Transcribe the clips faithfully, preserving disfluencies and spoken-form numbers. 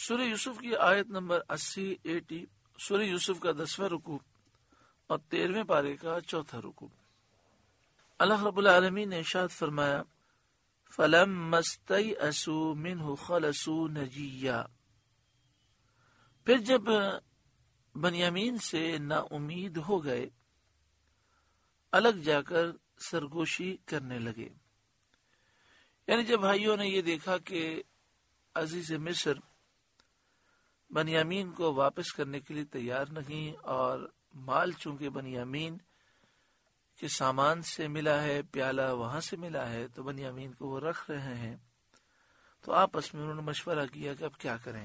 سورہ یوسف کی آیت نمبر اسی ایٹی سورہ یوسف کا دسواں رکوع اور تیرہویں پارے کا چوتھا رکوع۔ اللہ رب العالمین نے ارشاد فرمایا فَلَمَّا اسْتَيْأَسُوا مِنْهُ خَلَصُوا نَجِيًّا، پھر جب بنیامین سے نا امید ہو گئے الگ جا کر سرگوشی کرنے لگے۔ یعنی جب بھائیوں نے یہ دیکھا کہ عزیز مصر بنیامین کو واپس کرنے کے لیے تیار نہیں، اور مال چونکہ بنیامین کے سامان سے ملا ہے، پیالہ وہاں سے ملا ہے، تو بنیامین کو وہ رکھ رہے ہیں، تو آپس میں انہوں نے مشورہ کیا کہ اب کیا کریں۔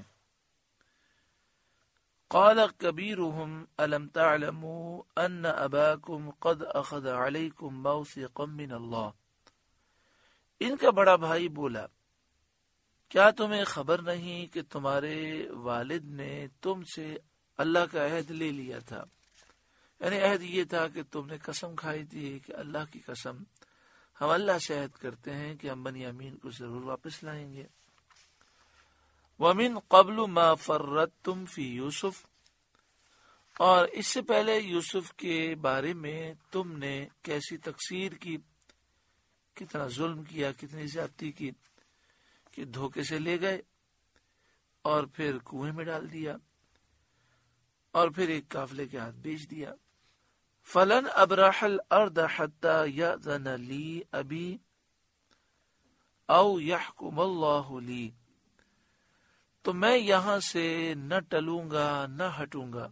قال كبيرهم ألم تعلموا أن أباكم قد أخذ عليكم موثقا من الله، ان کا بڑا بھائی بولا کیا تمہیں خبر نہیں کہ تمہارے والد نے تم سے اللہ کا عہد لے لیا تھا، یعنی عہد یہ تھا کہ تم نے قسم کھائی تھی کہ اللہ کی قسم ہم اللہ سے عہد کرتے ہیں کہ ہم بنیامین کو ضرور واپس لائیں گے۔ وَمِن قَبْلُ مَا فَرَّطْتُمْ فِي یوسف، اور اس سے پہلے یوسف کے بارے میں تم نے کیسی تقصیر کی، کتنا ظلم کیا، کتنی زیادتی کی کہ دھوکے سے لے گئے اور پھر کنویں میں ڈال دیا اور پھر ایک قافلے کے ہاتھ بیچ دیا۔ فَلَنْ أَبْرَحَ الْأَرْضَ حَتَّى يَأْذَنَ لِي أَبِي أَوْ يَحْكُمَ اللَّهُ لِي، تو میں یہاں سے نہ ٹلوں گا نہ ہٹوں گا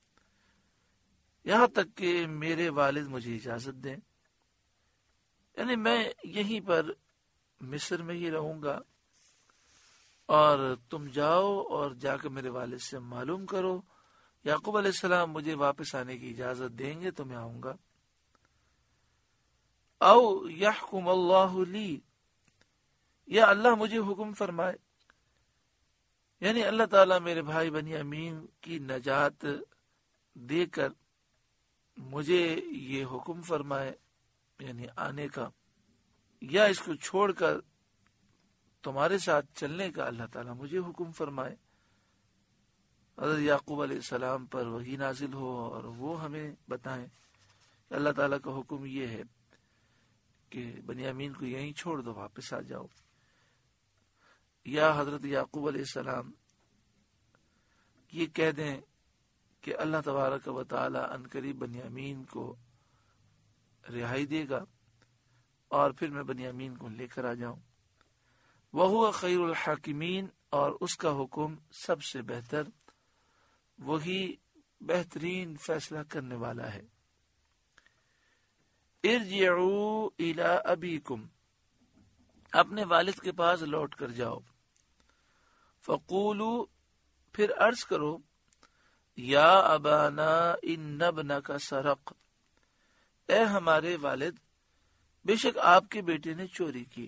یہاں تک کہ میرے والد مجھے اجازت دیں، یعنی میں یہیں پر مصر میں ہی رہوں گا، اور تم جاؤ اور جا کے میرے والد سے معلوم کرو، یعقوب علیہ السلام مجھے واپس آنے کی اجازت دیں گے تو میں آؤں گا۔ او یحکم اللہ لی، یا اللہ مجھے حکم فرمائے، یعنی اللہ تعالیٰ میرے بھائی بنیامین کی نجات دے کر مجھے یہ حکم فرمائے، یعنی آنے کا، یا اس کو چھوڑ کر تمہارے ساتھ چلنے کا اللہ تعالیٰ مجھے حکم فرمائے۔ حضرت یعقوب علیہ السلام پر وحی نازل ہو اور وہ ہمیں بتائیں کہ اللہ تعالیٰ کا حکم یہ ہے کہ بنیامین کو یہیں چھوڑ دو، واپس آ جاؤ، یا حضرت یعقوب علیہ السلام یہ کہہ دیں کہ اللہ تبارک و تعالی عنقریب بنیامین کو رہائی دے گا اور پھر میں بنیامین کو لے کر آ جاؤں۔ وَهُوَ خَيْرُ الْحَاكِمِينَ، اور اس کا حکم سب سے بہتر، وہی بہترین فیصلہ کرنے والا ہے۔ ارجعوا الى ابیکم، اپنے والد کے پاس لوٹ کر جاؤ۔ فقولوا، پھر عرض کرو، یا ابانا ان ابنک سرق، اے ہمارے والد بے شک آپ کے بیٹے نے چوری کی،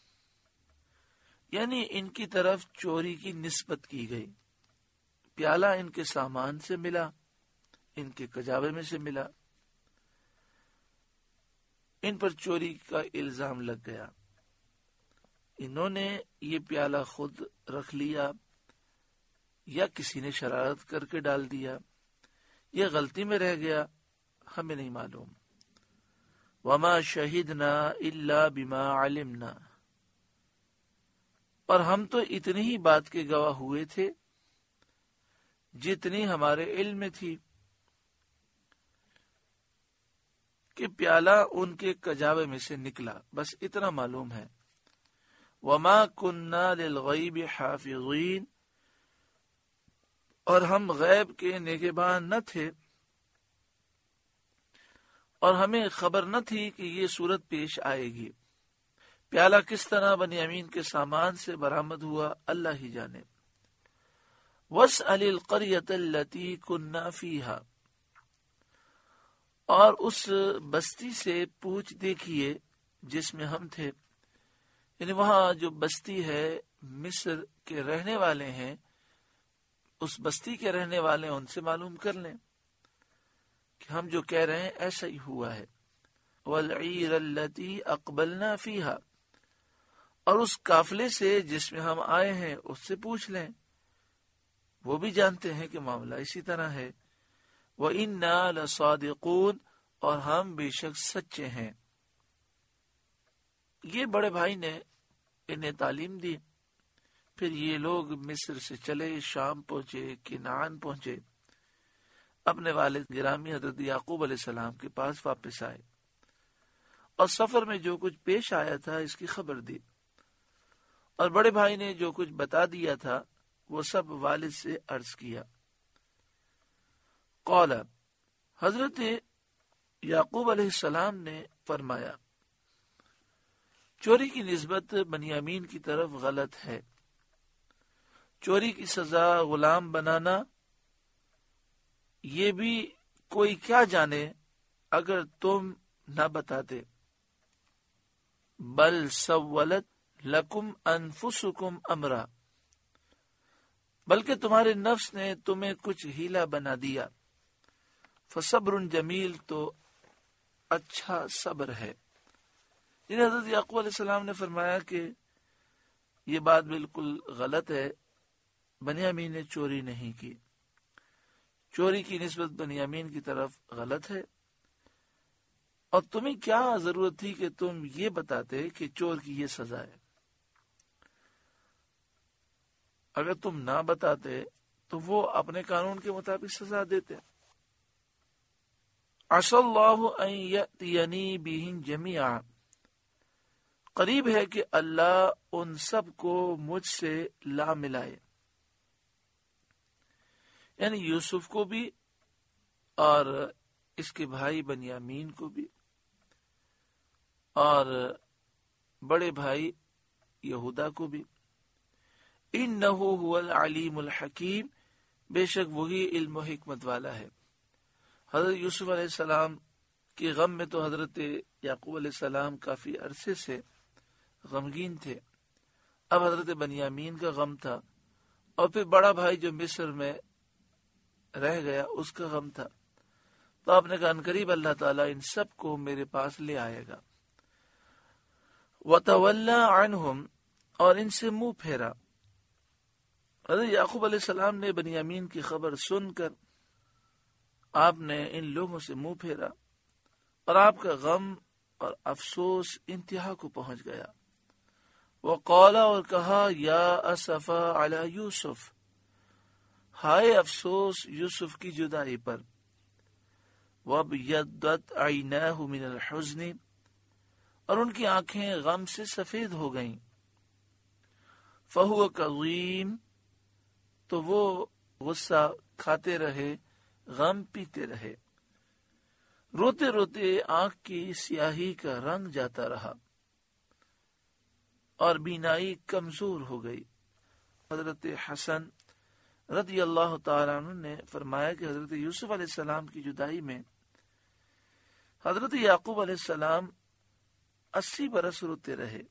یعنی ان کی طرف چوری کی نسبت کی گئی۔ پیالہ ان کے سامان سے ملا، ان کے کجاوے میں سے ملا، ان پر چوری کا الزام لگ گیا، انہوں نے یہ پیالہ خود رکھ لیا یا کسی نے شرارت کر کے ڈال دیا، یہ غلطی میں رہ گیا، ہمیں نہیں معلوم۔ وما شہدنا الا بما علمنا، اور ہم تو اتنی ہی بات کے گواہ ہوئے تھے جتنی ہمارے علم میں تھی کہ پیالہ ان کے کجاوے میں سے نکلا، بس اتنا معلوم ہے۔ وما کننا للغیب حافظین، اور ہم غیب کے نگہبان نہ تھے، اور ہمیں خبر نہ تھی کہ یہ صورت پیش آئے گی۔ پیالہ کس طرح بنیامین کے سامان سے برآمد ہوا اللہ ہی جانے۔ وَاسْأَلِ الْقَرْيَةَ الَّتِي كُنَّا فِيهَا، اور اس بستی سے پوچھ دیکھیے جس میں ہم تھے، یعنی وہاں جو بستی ہے مصر کے رہنے والے ہیں، اس بستی کے رہنے والے ان سے معلوم کر لیں کہ ہم جو کہہ رہے ہیں ایسا ہی ہوا ہے۔ وَالْعِيرَ الَّتِي أَقْبَلْنَا فِيهَا، اور اس قافلے سے جس میں ہم آئے ہیں اس سے پوچھ لیں وہ بھی جانتے ہیں کہ معاملہ اسی طرح ہے۔ وَإِنَّا لَصَادِقُونَ، اور ہم بے شک سچے ہیں۔ یہ بڑے بھائی نے انہیں تعلیم دی۔ پھر یہ لوگ مصر سے چلے، شام پہنچے، کنعان پہنچے، اپنے والد گرامی حضرت یعقوب علیہ السلام کے پاس واپس آئے اور سفر میں جو کچھ پیش آیا تھا اس کی خبر دی، اور بڑے بھائی نے جو کچھ بتا دیا تھا وہ سب والد سے عرض کیا۔ قال، حضرت یعقوب علیہ السلام نے فرمایا، چوری کی نسبت بنیامین کی طرف غلط ہے۔ چوری کی سزا غلام بنانا، یہ بھی کوئی کیا جانے اگر تم نہ بتاتے۔ بل سولت لکم انفسکم امرا، بلکہ تمہارے نفس نے تمہیں کچھ ہیلا بنا دیا۔ فصبر جمیل، تو اچھا صبر ہے۔ یعنی حضرت یعقوب علیہ السلام نے فرمایا کہ یہ بات بالکل غلط ہے، بنیامین نے چوری نہیں کی، چوری کی نسبت بنیامین کی طرف غلط ہے، اور تمہیں کیا ضرورت تھی کہ تم یہ بتاتے کہ چور کی یہ سزا ہے؟ اگر تم نہ بتاتے تو وہ اپنے قانون کے مطابق سزا دیتے۔ عسى الله ان يأتيني بهم جميعا، قریب ہے کہ اللہ ان سب کو مجھ سے لا ملائے، یعنی یوسف کو بھی اور اس کے بھائی بنیامین کو بھی اور بڑے بھائی یہودا کو بھی۔ انہ هو العلیم الحکیم، بے شک وہی علم و حکمت والا ہے۔ حضرت یوسف علیہ السلام کے غم میں تو حضرت یعقوب علیہ السلام کافی عرصے سے غمگین تھے، اب حضرت بنیامین کا غم تھا، اور پھر بڑا بھائی جو مصر میں رہ گیا اس کا غم تھا، تو آپ نے کہا عنقریب اللہ تعالیٰ ان سب کو میرے پاس لے آئے گا۔ وَتَوَلَّى عَنْهُمْ، اور ان سے منہ پھیرا۔ حضرت یعقوب علیہ السلام نے بنیامین کی خبر سن کر آپ نے ان لوگوں سے منہ پھیرا، اور آپ کا غم اور افسوس انتہا کو پہنچ گیا۔ وقال، اور کہا، یا اسفا علی یوسف، ہائے افسوس یوسف کی جدائی پر۔ وابیضت عیناہ من الحزن، اور ان کی آنکھیں غم سے سفید ہو گئیں۔ فہو کظیم، تو وہ غصہ کھاتے رہے، غم پیتے رہے، روتے روتے آنکھ کی سیاہی کا رنگ جاتا رہا اور بینائی کمزور ہو گئی۔ حضرت حسن رضی اللہ تعالیٰ عنہ نے فرمایا کہ حضرت یوسف علیہ السلام کی جدائی میں حضرت یعقوب علیہ السلام اسی برس روتے رہے۔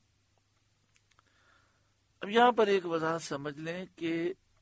اب یہاں پر ایک وضاحت سمجھ لیں کہ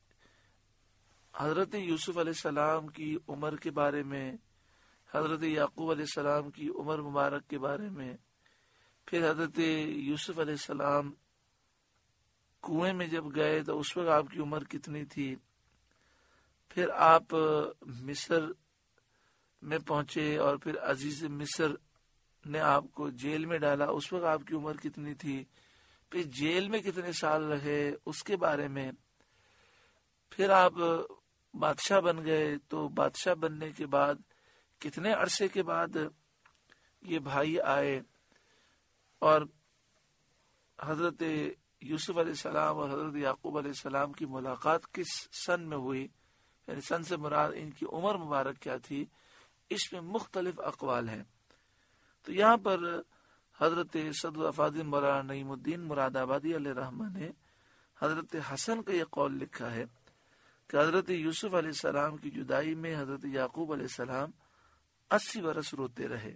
حضرت یوسف علیہ السلام کی عمر کے بارے میں، حضرت یعقوب علیہ السلام کی عمر مبارک کے بارے میں، پھر حضرت یوسف علیہ السلام کنویں میں جب گئے تو اس وقت آپ کی عمر کتنی تھی، پھر آپ مصر میں پہنچے اور پھر عزیز مصر نے آپ کو جیل میں ڈالا، اس وقت آپ کی عمر کتنی تھی، پھر جیل میں کتنے سال رہے اس کے بارے میں، پھر آپ بادشاہ بن گئے تو بادشاہ بننے کے بعد کتنے عرصے کے بعد یہ بھائی آئے، اور حضرت یوسف علیہ السلام اور حضرت یعقوب علیہ السلام کی ملاقات کس سن میں ہوئی، یعنی سن سے مراد ان کی عمر مبارک کیا تھی، اس میں مختلف اقوال ہیں۔ تو یہاں پر حضرت صدر افاضل مولانا نعیم الدین مراد آبادی علیہ رحمہ نے حضرت حسن کا یہ قول لکھا ہے کہ حضرت یوسف علیہ السلام کی جدائی میں حضرت یعقوب علیہ السلام اسی برس روتے رہے،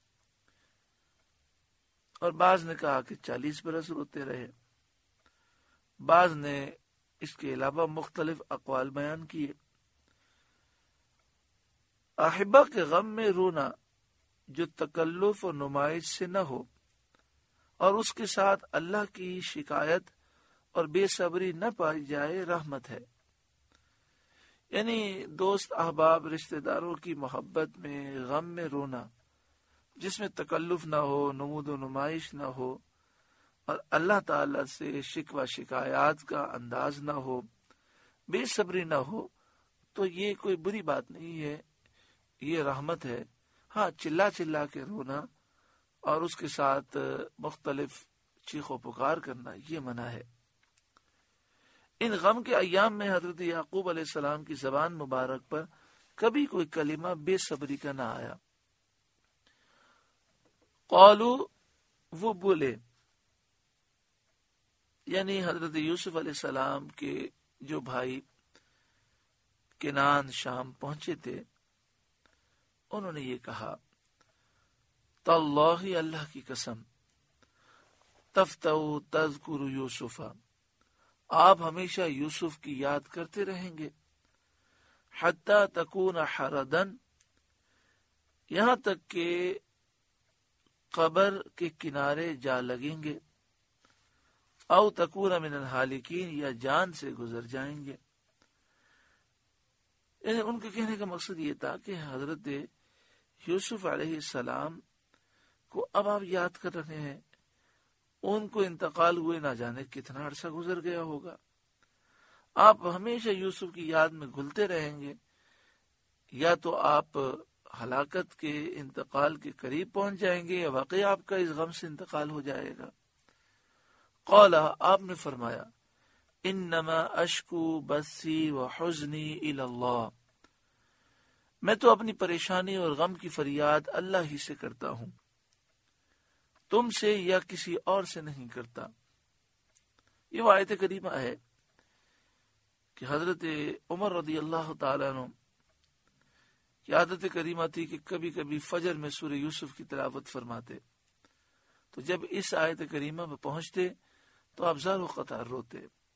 اور بعض نے کہا کہ چالیس برس روتے رہے، بعض نے اس کے علاوہ مختلف اقوال بیان کیے۔ احبہ کے غم میں رونا جو تکلف و نمائش سے نہ ہو اور اس کے ساتھ اللہ کی شکایت اور بے صبری نہ پائی جائے رحمت ہے، یعنی دوست احباب رشتہ داروں کی محبت میں، غم میں رونا جس میں تکلف نہ ہو، نمود و نمائش نہ ہو، اور اللہ تعالی سے شکوہ شکایات کا انداز نہ ہو، بے صبری نہ ہو، تو یہ کوئی بری بات نہیں ہے، یہ رحمت ہے۔ ہاں، چلا چلا کے رونا اور اس کے ساتھ مختلف چیخ و پکار کرنا یہ منع ہے۔ ان غم کے ایام میں حضرت یعقوب علیہ السلام کی زبان مبارک پر کبھی کوئی کلمہ بے صبری کا نہ آیا۔ قالو، وہ بولے، یعنی حضرت یوسف علیہ السلام کے جو بھائی کنان شام پہنچے تھے، انہوں نے یہ کہا، تاللہ، اللہ کی قسم، تفتؤ تذکر یوسف، آپ ہمیشہ یوسف کی یاد کرتے رہیں گے، حتی تکون حردن، یہاں تک کہ قبر کے کنارے جا لگیں گے، او تکون من الحالکین، یا جان سے گزر جائیں گے۔ یعنی ان کے کہنے کا مقصد یہ تھا کہ حضرت یوسف علیہ السلام کو اب آپ یاد کر رہے ہیں، ان کو انتقال ہوئے نہ جانے کتنا عرصہ گزر گیا ہوگا، آپ ہمیشہ یوسف کی یاد میں گھلتے رہیں گے، یا تو آپ ہلاکت کے انتقال کے قریب پہنچ جائیں گے، یا واقعی آپ کا اس غم سے انتقال ہو جائے گا۔ قال، آپ نے فرمایا، انما اشکو بثی وحزنی الی اللہ، میں تو اپنی پریشانی اور غم کی فریاد اللہ ہی سے کرتا ہوں، تم سے یا کسی اور سے نہیں کرتا۔ یہ وہ آیت کریمہ ہے کہ حضرت عمر رضی اللہ تعالیٰ عنہ کی عادت کریمہ تھی کہ کبھی کبھی فجر میں سورہ یوسف کی تلاوت فرماتے، تو جب اس آیت کریمہ میں پہنچتے تو آپ زار و قطار روتے،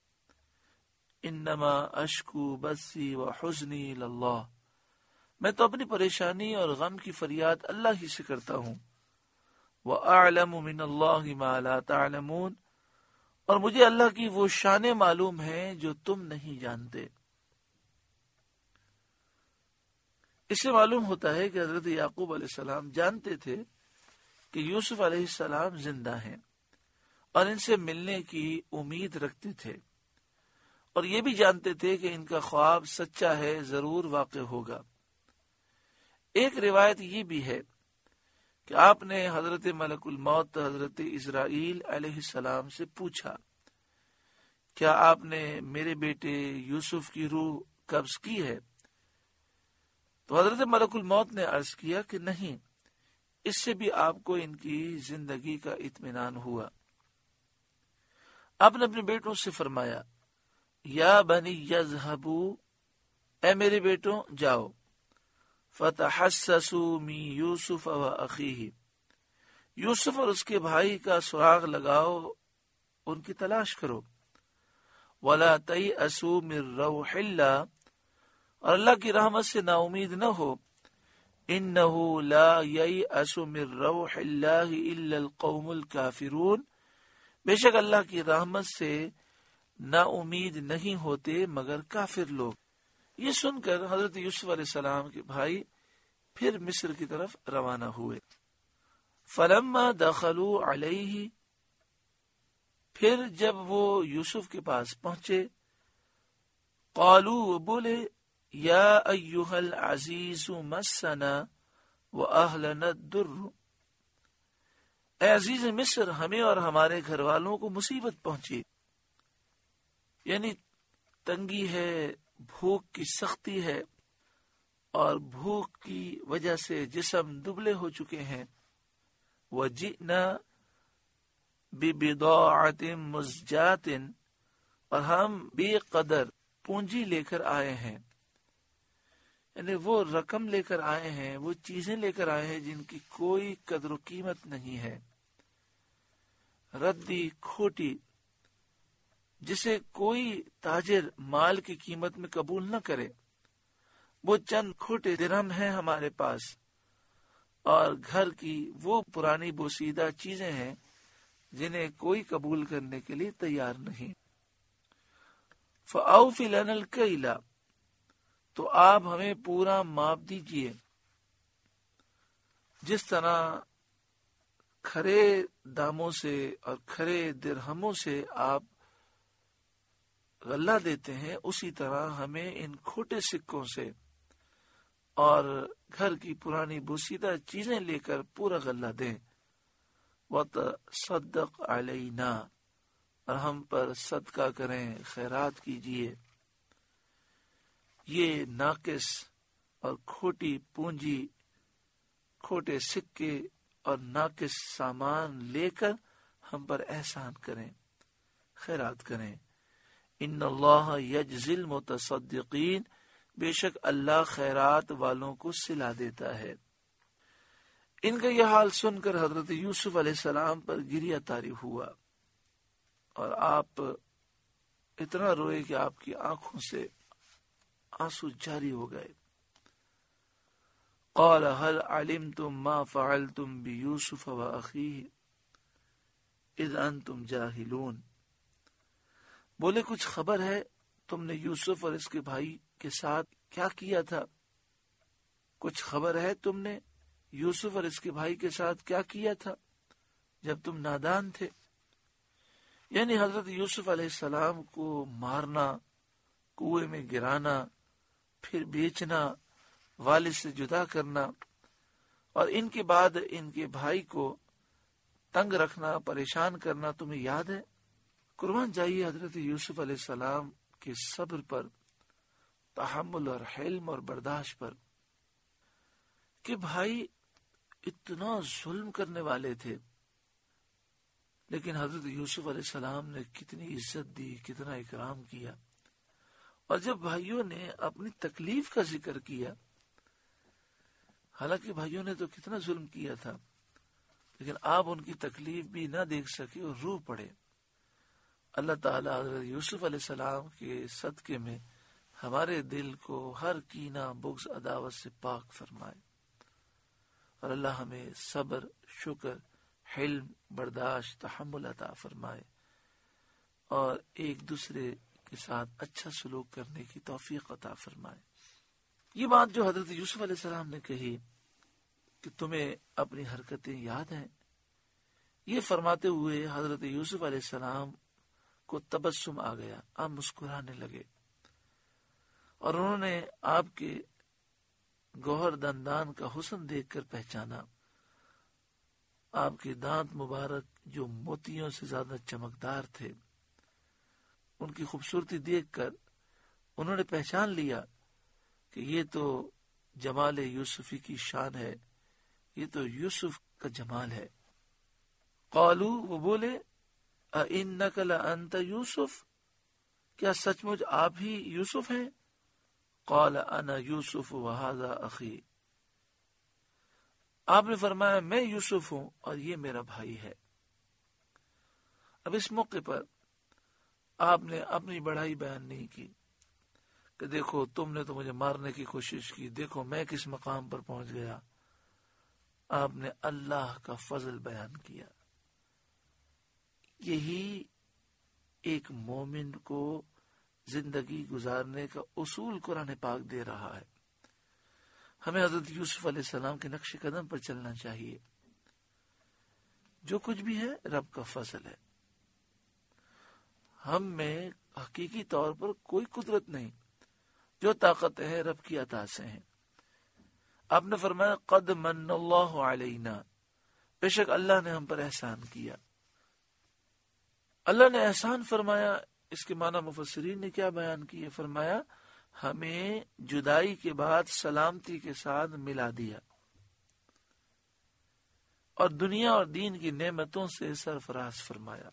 انما اشکو بثی وحزنی الی اللہ، میں تو اپنی پریشانی اور غم کی فریاد اللہ ہی سے کرتا ہوں، وَأَعْلَمُ مِنَ اللَّهِ مَا لَا تَعْلَمُونَ، اور مجھے اللہ کی وہ شانیں معلوم ہیں جو تم نہیں جانتے۔ اس سے معلوم ہوتا ہے کہ حضرت یعقوب علیہ السلام جانتے تھے کہ یوسف علیہ السلام زندہ ہیں اور ان سے ملنے کی امید رکھتے تھے، اور یہ بھی جانتے تھے کہ ان کا خواب سچا ہے، ضرور واقع ہوگا۔ ایک روایت یہ بھی ہے کہ آپ نے حضرت ملک الموت حضرت اسرائیل علیہ السلام سے پوچھا، کیا آپ نے میرے بیٹے یوسف کی روح قبض کی ہے؟ تو حضرت ملک الموت نے عرض کیا کہ نہیں، اس سے بھی آپ کو ان کی زندگی کا اطمینان ہوا۔ آپ نے اپنے بیٹوں سے فرمایا، یا بنی یذهبوا، اے میرے بیٹوں جاؤ، فتحسسوا من یوسف و اخیہ، یوسف اور اس کے بھائی کا سراغ لگاؤ، ان کی تلاش کرو، ولا تیأسوا من روح اللہ، اور اللہ کی رحمت سے نا امید نہ ہو، انہ لا ییأس من روح اللہ الا القوم الکافرون، بے شک اللہ کی رحمت سے نا امید نہیں ہوتے مگر کافر لوگ۔ یہ سن کر حضرت یوسف علیہ السلام کے بھائی پھر مصر کی طرف روانہ ہوئے۔ فلما دخلوا علیہ، پھر جب وہ یوسف کے پاس پہنچے، قالوا، بولے، یا ایھا العزیز مسنا واہلنا الضر، اے عزیز مصر، ہمیں اور ہمارے گھر والوں کو مصیبت پہنچی، یعنی تنگی ہے، بھوک کی سختی ہے، اور بھوک کی وجہ سے جسم دبلے ہو چکے ہیں، وجئنا ببضاعۃ مزجاۃ، اور ہم بے قدر پونجی لے کر آئے ہیں، یعنی وہ رقم لے کر آئے ہیں، وہ چیزیں لے کر آئے ہیں جن کی کوئی قدر و قیمت نہیں ہے، ردی کھوٹی، جسے کوئی تاجر مال کی قیمت میں قبول نہ کرے، وہ چند کھوٹے درہم ہیں ہمارے پاس، اور گھر کی وہ پرانی بوسیدہ چیزیں ہیں جنہیں کوئی قبول کرنے کے لیے تیار نہیں۔ فَأَوْفِ لَنَا الْكَيْلَ، تو آپ ہمیں پورا معاف دیجئے، جس طرح کھرے داموں سے اور کھرے درہموں سے آپ غلہ دیتے ہیں، اسی طرح ہمیں ان کھوٹے سکوں سے اور گھر کی پرانی بوسیدہ چیزیں لے کر پورا غلہ دیں۔ وَتَصَدَّقْ عَلَيْنَا، اور ہم پر صدقہ کریں، خیرات کیجئے۔ یہ ناقص اور کھوٹی پونجی، کھوٹے سکے اور ناقص سامان لے کر ہم پر احسان کریں، خیرات کریں۔ ان اللہ یجزی المتصدقین، بے شک اللہ خیرات والوں کو صلہ دیتا ہے۔ ان کا یہ حال سن کر حضرت یوسف علیہ السلام پر گریہ طاری ہوا، اور آپ اتنا روئے کہ آپ کی آنکھوں سے آنسو جاری ہو گئے۔ قال هل علمتم ما فعلتم بيوسف واخيه اذ انتم جاہلون، بولے کچھ خبر ہے تم نے یوسف اور اس کے بھائی کے ساتھ کیا کیا تھا؟ کچھ خبر ہے تم نے یوسف اور اس کے بھائی کے ساتھ کیا کیا تھا جب تم نادان تھے؟ یعنی حضرت یوسف علیہ السلام کو مارنا، کنویں میں گرانا، پھر بیچنا، والد سے جدا کرنا، اور ان کے بعد ان کے بھائی کو تنگ رکھنا، پریشان کرنا تمہیں یاد ہے؟ قربان جائیے حضرت یوسف علیہ السلام کے صبر پر، تحمل اور حلم اور برداشت پر، کہ بھائی اتنا ظلم کرنے والے تھے، لیکن حضرت یوسف علیہ السلام نے کتنی عزت دی، کتنا اکرام کیا۔ اور جب بھائیوں نے اپنی تکلیف کا ذکر کیا، حالانکہ بھائیوں نے تو کتنا ظلم کیا تھا، لیکن آپ ان کی تکلیف بھی نہ دیکھ سکے اور رو پڑے۔ اللہ تعالیٰ حضرت یوسف علیہ السلام کے صدقے میں ہمارے دل کو ہر کینہ، بغض، عداوت سے پاک فرمائے، اور اللہ ہمیں صبر، شکر، حلم، برداشت، تحمل عطا فرمائے، اور ایک دوسرے کے ساتھ اچھا سلوک کرنے کی توفیق عطا فرمائے۔ یہ بات جو حضرت یوسف علیہ السلام نے کہی کہ تمہیں اپنی حرکتیں یاد ہیں، یہ فرماتے ہوئے حضرت یوسف علیہ السلام کو تبسم آ گیا، آپ مسکرانے لگے، اور انہوں نے آپ کے گوہر دندان کا حسن دیکھ کر پہچانا۔ آپ کے دانت مبارک جو موتیوں سے زیادہ چمکدار تھے، ان کی خوبصورتی دیکھ کر انہوں نے پہچان لیا کہ یہ تو جمال یوسفی کی شان ہے، یہ تو یوسف کا جمال ہے۔ قالو، وہ بولے، اِنَّكَ لَأَنْتَ یوسف، کیا سچ مچ آپ ہی یوسف ہیں؟ قال انا یوسف وہذا اخی، آپ نے فرمایا میں یوسف ہوں اور یہ میرا بھائی ہے۔ اب اس موقع پر آپ نے اپنی بڑائی بیان نہیں کی کہ دیکھو تم نے تو مجھے مارنے کی کوشش کی، دیکھو میں کس مقام پر پہنچ گیا۔ آپ نے اللہ کا فضل بیان کیا۔ یہی ایک مومن کو زندگی گزارنے کا اصول قرآن پاک دے رہا ہے۔ ہمیں حضرت یوسف علیہ السلام کے نقش قدم پر چلنا چاہیے۔ جو کچھ بھی ہے رب کا فضل ہے، ہم میں حقیقی طور پر کوئی قدرت نہیں، جو طاقت ہے رب کی عطا سے ہیں۔ آپ نے فرمایا قد من اللہ علینا، بے شک اللہ نے ہم پر احسان کیا۔ اللہ نے احسان فرمایا، اس کے معنی مفسرین نے کیا بیان کیے؟ فرمایا ہمیں جدائی کے بعد سلامتی کے ساتھ ملا دیا اور دنیا اور دین کی نعمتوں سے سرفراز فرمایا۔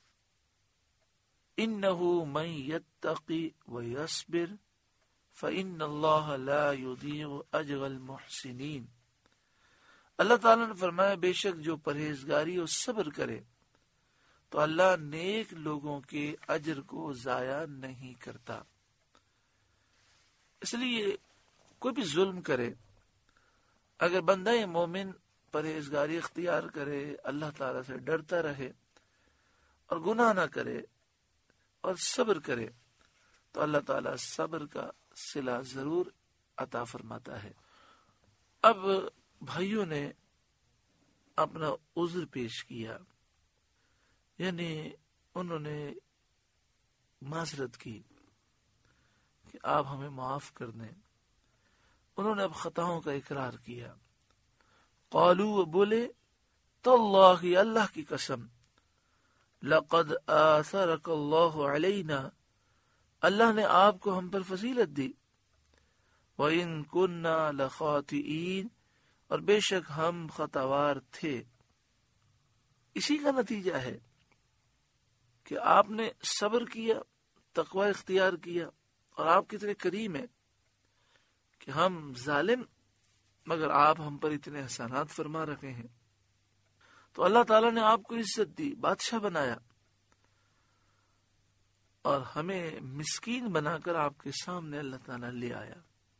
انہ من یتقی ویصبر فإن اللہ لا یضیع اجر المحسنین، اللہ تعالیٰ نے فرمایا بے شک جو پرہیزگاری اور صبر کرے تو اللہ نیک لوگوں کے اجر کو ضائع نہیں کرتا۔ اس لیے کوئی بھی ظلم کرے، اگر بندہ مومن پرہیزگاری اختیار کرے، اللہ تعالیٰ سے ڈرتا رہے اور گناہ نہ کرے اور صبر کرے، تو اللہ تعالیٰ صبر کا صلہ ضرور عطا فرماتا ہے۔ اب بھائیوں نے اپنا عذر پیش کیا، یعنی انہوں نے معذرت کی کہ آپ ہمیں معاف کر دیں۔ انہوں نے اب خطاؤں کا اقرار کیا۔ قالوا، بولے، تاللہ، اللہ کی قسم، لقد آثرک اللہ علینا، اللہ نے آپ کو ہم پر فضیلت دی، وَإِن كُنَّا لَخَاطِئِينَ، اور بے شک ہم خطاوار تھے۔ اسی کا نتیجہ ہے کہ آپ نے صبر کیا، تقوی اختیار کیا، اور آپ کتنے کریم ہیں کہ ہم ظالم مگر آپ ہم پر اتنے احسانات فرما رکھے ہیں۔ تو اللہ تعالیٰ نے آپ کو عزت دی، بادشاہ بنایا، اور ہمیں مسکین بنا کر آپ کے سامنے اللہ تعالیٰ لے آیا۔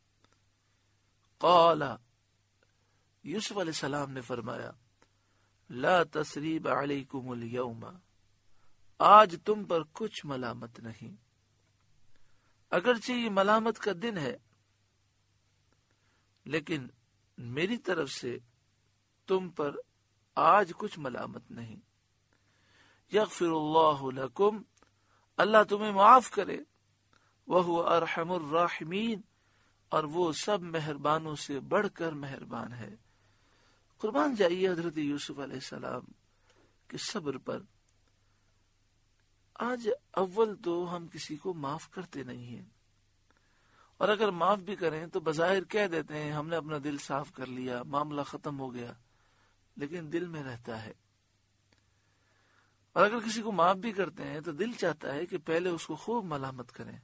قال، یوسف علیہ السلام نے فرمایا، لا تثریب علیکم اليوم، آج تم پر کچھ ملامت نہیں۔ اگرچہ یہ ملامت کا دن ہے، لیکن میری طرف سے تم پر آج کچھ ملامت نہیں۔ یغفر اللہ لکم، اللہ تمہیں معاف کرے، وہو ارحم الراحمین، اور وہ سب مہربانوں سے بڑھ کر مہربان ہے۔ قربان جائیے حضرت یوسف علیہ السلام کے صبر پر۔ آج اول تو ہم کسی کو معاف کرتے نہیں ہیں، اور اگر معاف بھی کریں تو بظاہر کہہ دیتے ہیں ہم نے اپنا دل صاف کر لیا، معاملہ ختم ہو گیا، لیکن دل میں رہتا ہے۔ اور اگر کسی کو معاف بھی کرتے ہیں تو دل چاہتا ہے کہ پہلے اس کو خوب ملامت کریں۔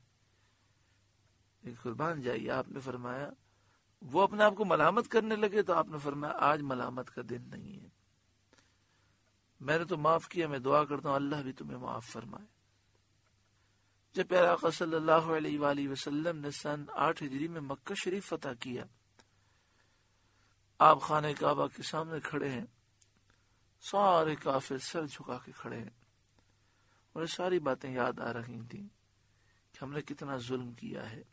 قربان جائیے، آپ نے فرمایا وہ اپنے آپ کو ملامت کرنے لگے تو آپ نے فرمایا آج ملامت کا دن نہیں ہے، میں نے تو معاف کیا، میں دعا کرتا ہوں اللہ بھی تمہیں معاف فرمائے۔ جب پیارے آقا صلی اللہ علیہ وآلہ وسلم نے سن آٹھ ہجری میں مکہ شریف فتح کیا، آپ خانہ کعبہ کے سامنے کھڑے ہیں، سارے کافر سر جھکا کے کھڑے ہیں، انہیں ساری باتیں یاد آ رہی تھیں کہ ہم نے کتنا ظلم کیا ہے۔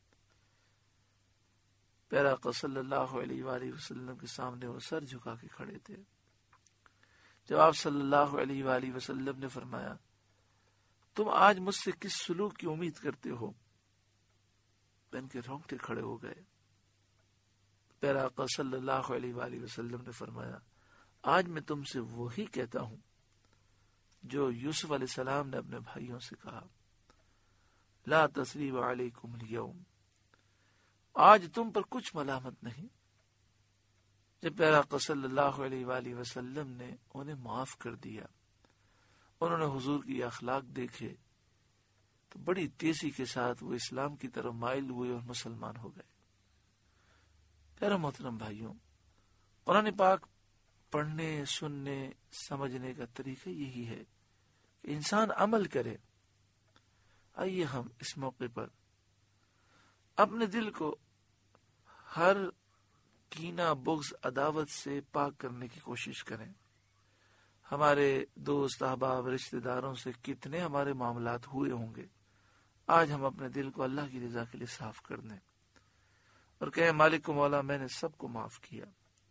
پیارے آقا صلی اللہ علیہ وآلہ وسلم کے سامنے وہ سر جھکا کے کھڑے تھے۔ جب آپ صلی اللہ علیہ وآلہ وسلم نے فرمایا تم آج مجھ سے کس سلوک کی امید کرتے ہو، تو ان کے رونگٹے کھڑے ہو گئے۔ پیارے آقا صلی اللہ علیہ وآلہ وسلم نے فرمایا آج میں تم سے وہی کہتا ہوں جو یوسف علیہ السلام نے اپنے بھائیوں سے کہا، لا تثریب علیکم اليوم، آج تم پر کچھ ملامت نہیں۔ جب پیارے آقا صلی اللہ علیہ وآلہ وسلم نے انہیں معاف کر دیا، انہوں نے حضور کی اخلاق دیکھے تو بڑی تیزی کے ساتھ وہ اسلام کی طرف مائل ہوئے اور مسلمان ہو گئے۔ پیارے محترم بھائیوں، قرآن پاک پڑھنے، سننے، سمجھنے کا طریقہ یہی ہے کہ انسان عمل کرے۔ آئیے ہم اس موقع پر اپنے دل کو ہر کینہ، بغض، عداوت سے پاک کرنے کی کوشش کریں۔ ہمارے دوست، احباب، رشتہ داروں سے کتنے ہمارے معاملات ہوئے ہوں گے، آج ہم اپنے دل کو اللہ کی رضا کے لیے صاف کر دیں اور کہیں مالک و مولا میں نے سب کو معاف کیا۔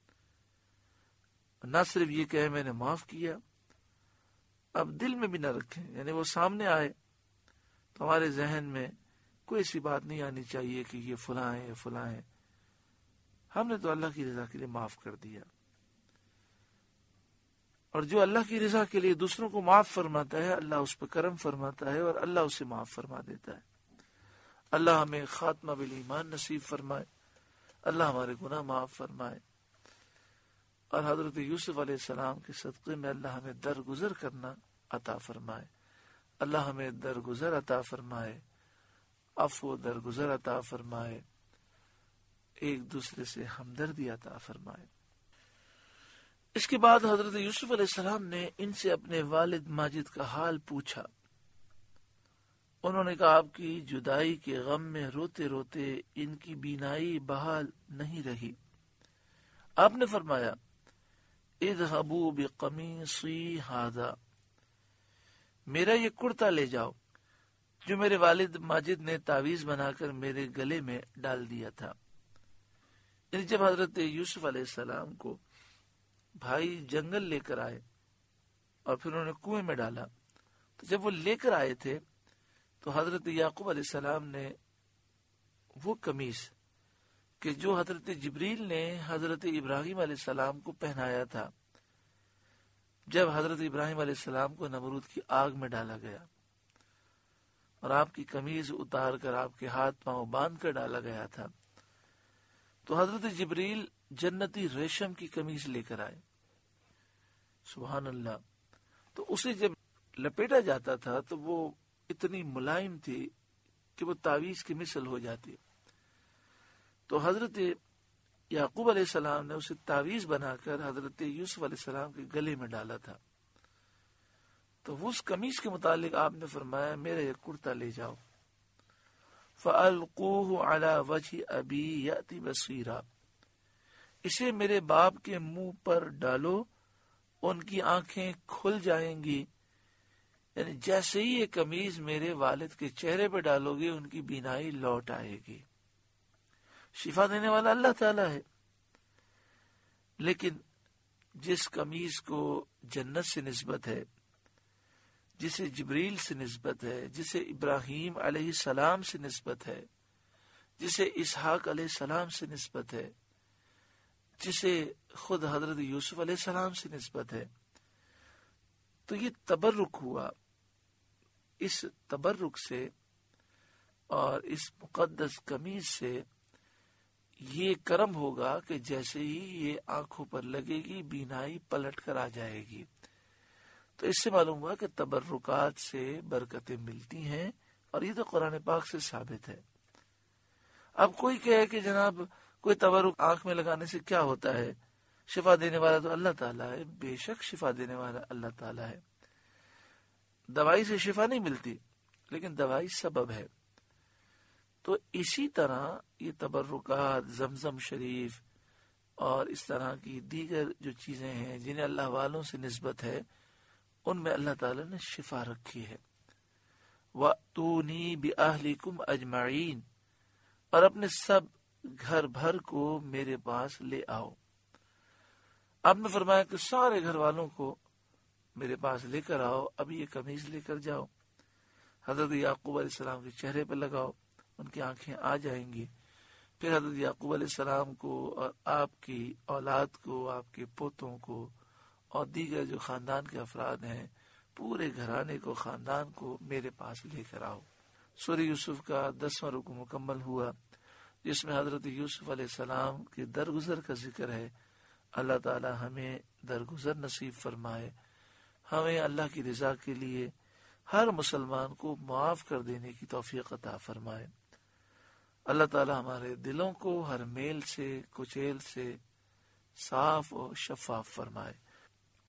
نہ صرف یہ کہیں میں نے معاف کیا، اب دل میں بھی نہ رکھیں، یعنی وہ سامنے آئے تو ہمارے ذہن میں کوئی ایسی بات نہیں آنی چاہیے کہ یہ فلاں ہے، یہ فلاں ہے۔ ہم نے تو اللہ کی رضا کے لیے معاف کر دیا، اور جو اللہ کی رضا کے لیے دوسروں کو معاف فرماتا ہے اللہ اس پہ کرم فرماتا ہے اور اللہ اسے معاف فرما دیتا ہے۔ اللہ ہمیں خاتمہ بالایمان نصیب فرمائے، اللہ ہمارے گناہ معاف فرمائے، اور حضرت یوسف علیہ السلام کے صدقے میں اللہ ہمیں درگزر کرنا عطا فرمائے، اللہ ہمیں درگزر عطا فرمائے، عفو درگزر عطا فرمائے، ایک دوسرے سے ہمدردی عطا فرمائے۔ اس کے بعد حضرت یوسف علیہ السلام نے ان سے اپنے والد ماجد کا حال پوچھا۔ انہوں نے کہا آپ کی جدائی کے غم میں روتے روتے ان کی بینائی بحال نہیں رہی۔ آپ نے فرمایا اذهبوا بقمیصی ھذا، میرا یہ کرتا لے جاؤ، جو میرے والد ماجد نے تعویذ بنا کر میرے گلے میں ڈال دیا تھا۔ یعنی جب حضرت یوسف علیہ السلام کو بھائی جنگل لے کر آئے اور پھر انہوں نے کنویں میں ڈالا، تو جب وہ لے کر آئے تھے تو حضرت یعقوب علیہ السلام نے وہ قمیص کہ جو حضرت جبریل نے حضرت ابراہیم علیہ السلام کو پہنایا تھا جب حضرت ابراہیم علیہ السلام کو نمرود کی آگ میں ڈالا گیا، اور آپ کی قمیض اتار کر آپ کے ہاتھ پاؤں باندھ کر ڈالا گیا تھا، تو حضرت جبریل جنتی ریشم کی قمیض لے کر آئے۔ سبحان اللہ۔ تو اسے جب لپیٹا جاتا تھا تو وہ اتنی ملائم تھی کہ وہ تعویذ کی مثل ہو جاتی۔ تو حضرت یعقوب علیہ السلام نے اسے تعویذ بنا کر حضرت یوسف علیہ السلام کے گلے میں ڈالا تھا۔ تو اس قمیص کے متعلق آپ نے فرمایا میرا یہ کرتا لے جاؤ، فَأَلْقُوهُ عَلَى وَجْهِ أَبِي يَأْتِ بَصِيرًا، اسے میرے باپ کے منہ پر ڈالو، ان کی آنکھیں کھل جائیں گی۔ یعنی جیسے ہی یہ قمیض میرے والد کے چہرے پہ ڈالو گے ان کی بینائی لوٹ آئے گی۔ شفا دینے والا اللہ تعالیٰ ہے، لیکن جس قمیض کو جنت سے نسبت ہے، جسے جبریل سے نسبت ہے، جسے ابراہیم علیہ السلام سے نسبت ہے، جسے اسحاق علیہ السلام سے نسبت ہے، جسے خود حضرت یوسف علیہ السلام سے نسبت ہے، تو یہ تبرک ہوا۔ اس تبرک سے اور اس مقدس قمیض سے یہ کرم ہوگا کہ جیسے ہی یہ آنکھوں پر لگے گی بینائی پلٹ کر آ جائے گی۔ تو اس سے معلوم ہوا کہ تبرکات سے برکتیں ملتی ہیں، اور یہ تو قرآن پاک سے ثابت ہے۔ اب کوئی کہے کہ جناب کوئی تبرک آنکھ میں لگانے سے کیا ہوتا ہے، شفا دینے والا تو اللہ تعالیٰ ہے۔ بے شک شفا دینے والا اللہ تعالیٰ ہے، دوائی سے شفا نہیں ملتی، لیکن دوائی سبب ہے۔ تو اسی طرح یہ تبرکات، زمزم شریف اور اس طرح کی دیگر جو چیزیں ہیں جنہیں اللہ والوں سے نسبت ہے، ان میں اللہ تعالیٰ نے شفا رکھی ہے۔ وَأْتُونِي بِأَهْلِكُمْ أَجْمَعِينَ، اور اپنے سب گھر بھر کو میرے پاس لے آؤ۔ آپ نے فرمایا کہ سارے گھر والوں کو میرے پاس لے کر آؤ، اب یہ قمیض لے کر جاؤ، حضرت یعقوب علیہ السلام کے چہرے پہ لگاؤ، ان کی آنکھیں آ جائیں گی۔ پھر حضرت یعقوب علیہ السلام کو اور آپ کی اولاد کو، آپ کے پوتوں کو اور دیگر جو خاندان کے افراد ہیں، پورے گھرانے کو، خاندان کو میرے پاس لے کر آؤ۔ سورہ یوسف کا دسواں رکوع مکمل ہوا، جس میں حضرت یوسف علیہ السلام کے درگزر کا ذکر ہے۔ اللہ تعالی ہمیں درگزر نصیب فرمائے، ہمیں اللہ کی رضا کے لیے ہر مسلمان کو معاف کر دینے کی توفیق عطا فرمائے۔ اللہ تعالی ہمارے دلوں کو ہر میل سے، کچیل سے صاف اور شفاف فرمائے۔